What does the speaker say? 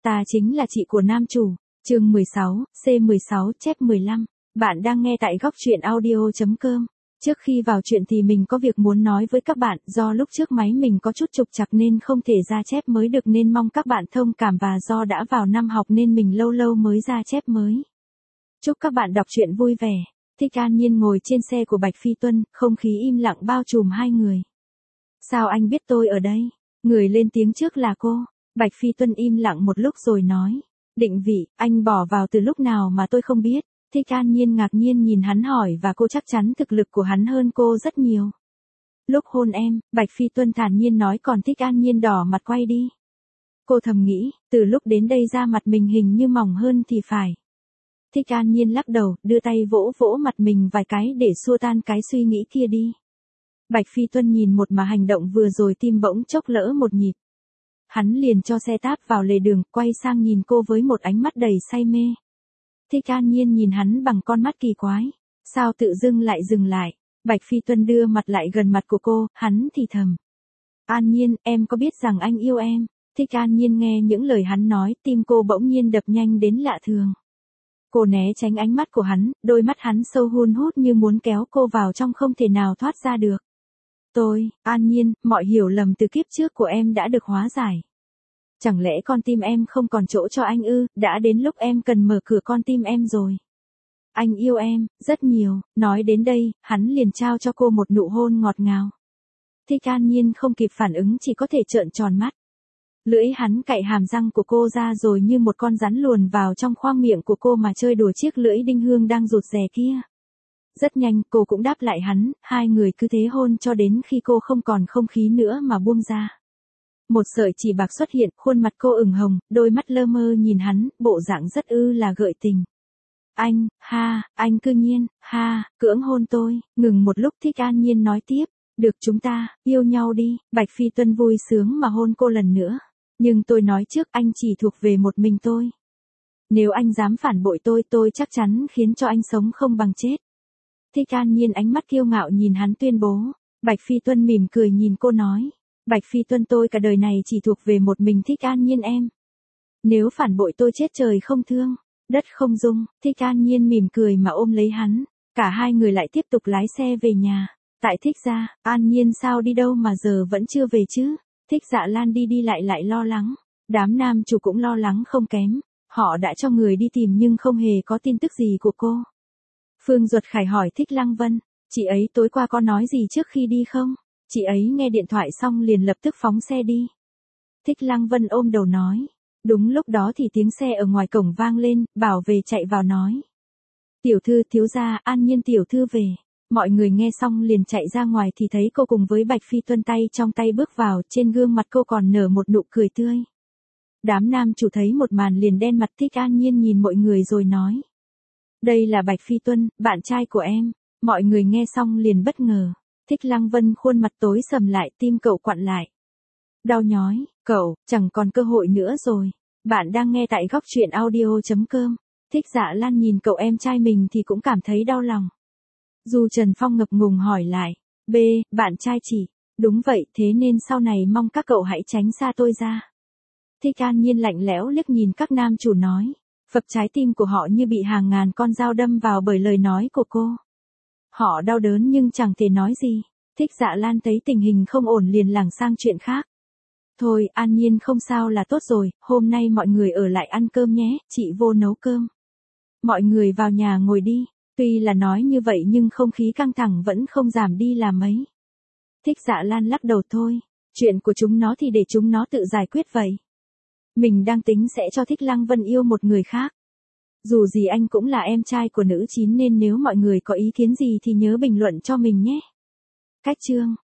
Ta chính là chị của nam chủ. Chương 16, C16 chép 15. Bạn đang nghe tại góc truyện audio.com. Trước khi vào chuyện thì mình có việc muốn nói với các bạn, do lúc trước máy mình có chút trục trặc nên không thể ra chép mới được, nên mong các bạn thông cảm, và do đã vào năm học nên mình lâu lâu mới ra chép mới. Chúc các bạn đọc truyện vui vẻ. Thích An Nhiên ngồi trên xe của Bạch Phi Tuân, không khí im lặng bao trùm hai người. Sao anh biết tôi ở đây? Người lên tiếng trước là cô. Bạch Phi Tuân im lặng một lúc rồi nói. Định vị, anh bỏ vào từ lúc nào mà tôi không biết. Thích An Nhiên ngạc nhiên nhìn hắn hỏi, và cô chắc chắn thực lực của hắn hơn cô rất nhiều. Lúc hôn em, Bạch Phi Tuân thản nhiên nói, còn Thích An Nhiên đỏ mặt quay đi. Cô thầm nghĩ, từ lúc đến đây da mặt mình hình như mỏng hơn thì phải. Thích An Nhiên lắc đầu, đưa tay vỗ vỗ mặt mình vài cái để xua tan cái suy nghĩ kia đi. Bạch Phi Tuân nhìn một mà hành động vừa rồi, tim bỗng chốc lỡ một nhịp. Hắn liền cho xe táp vào lề đường, quay sang nhìn cô với một ánh mắt đầy say mê. Thích An Nhiên nhìn hắn bằng con mắt kỳ quái. Sao tự dưng lại dừng lại? Bạch Phi Tuân đưa mặt lại gần mặt của cô, hắn thì thầm. An Nhiên, em có biết rằng anh yêu em? Thích An Nhiên nghe những lời hắn nói, tim cô bỗng nhiên đập nhanh đến lạ thường. Cô né tránh ánh mắt của hắn, đôi mắt hắn sâu hun hút như muốn kéo cô vào trong không thể nào thoát ra được. An Nhiên, mọi hiểu lầm từ kiếp trước của em đã được hóa giải. Chẳng lẽ con tim em không còn chỗ cho anh ư? Đã đến lúc em cần mở cửa con tim em rồi. Anh yêu em, rất nhiều. Nói đến đây, hắn liền trao cho cô một nụ hôn ngọt ngào. Thích An Nhiên không kịp phản ứng, chỉ có thể trợn tròn mắt. Lưỡi hắn cạy hàm răng của cô ra rồi như một con rắn luồn vào trong khoang miệng của cô mà chơi đùa chiếc lưỡi đinh hương đang rụt rè kia. Rất nhanh, cô cũng đáp lại hắn, hai người cứ thế hôn cho đến khi cô không còn không khí nữa mà buông ra. Một sợi chỉ bạc xuất hiện, khuôn mặt cô ửng hồng, đôi mắt lơ mơ nhìn hắn, bộ dạng rất là gợi tình. Anh cư nhiên, cưỡng hôn tôi. Ngừng một lúc, Thích An Nhiên nói tiếp, được, chúng ta, yêu nhau đi. Bạch Phi Tuân vui sướng mà hôn cô lần nữa. Nhưng tôi nói trước, anh chỉ thuộc về một mình tôi. Nếu anh dám phản bội tôi chắc chắn khiến cho anh sống không bằng chết. Thích An Nhiên ánh mắt kiêu ngạo nhìn hắn tuyên bố. Bạch Phi Tuân mỉm cười nhìn cô nói. Bạch Phi Tuân, tôi cả đời này chỉ thuộc về một mình Thích An Nhiên em. Nếu phản bội tôi chết trời không thương, đất không dung. Thích An Nhiên mỉm cười mà ôm lấy hắn. Cả hai người lại tiếp tục lái xe về nhà. Tại Thích gia, An Nhiên sao đi đâu mà giờ vẫn chưa về chứ? Thích Dạ Lan đi lại lo lắng. Đám nam chủ cũng lo lắng không kém. Họ đã cho người đi tìm nhưng không hề có tin tức gì của cô. Phương Duật Khải hỏi Thích Lăng Vân, chị ấy tối qua có nói gì trước khi đi không? Chị ấy nghe điện thoại xong liền lập tức phóng xe đi. Thích Lăng Vân ôm đầu nói. Đúng lúc đó thì tiếng xe ở ngoài cổng vang lên, bảo vệ chạy vào nói. Tiểu thư, thiếu gia, An Nhiên tiểu thư về. Mọi người nghe xong liền chạy ra ngoài thì thấy cô cùng với Bạch Phi Tuân tay trong tay bước vào, trên gương mặt cô còn nở một nụ cười tươi. Đám nam chủ thấy một màn liền đen mặt. Thích An Nhiên nhìn mọi người rồi nói. Đây là Bạch Phi Tuân, bạn trai của em. Mọi người nghe xong liền bất ngờ. Thích Lăng Vân khuôn mặt tối sầm lại, tim cậu quặn lại. Đau nhói, cậu, chẳng còn cơ hội nữa rồi. Bạn đang nghe tại góc truyện audio.com. Thích Dạ Lan nhìn cậu em trai mình thì cũng cảm thấy đau lòng. Du Trần Phong ngập ngùng hỏi lại. Bạn trai chị. Đúng vậy, thế nên sau này mong các cậu hãy tránh xa tôi ra. Thích An Nhiên lạnh lẽo liếc nhìn các nam chủ nói. Phập trái tim của họ như bị hàng ngàn con dao đâm vào bởi lời nói của cô. Họ đau đớn nhưng chẳng thể nói gì. Thích Dạ Lan thấy tình hình không ổn liền lảng sang chuyện khác. Thôi, An Nhiên không sao là tốt rồi, hôm nay mọi người ở lại ăn cơm nhé, chị vô nấu cơm. Mọi người vào nhà ngồi đi. Tuy là nói như vậy nhưng không khí căng thẳng vẫn không giảm đi là mấy. Thích Dạ Lan lắc đầu thôi. Chuyện của chúng nó thì để chúng nó tự giải quyết vậy. Mình đang tính sẽ cho Thích Lăng Vân yêu một người khác. Dù gì anh cũng là em trai của nữ 9 nên nếu mọi người có ý kiến gì thì nhớ bình luận cho mình nhé. Cách chương.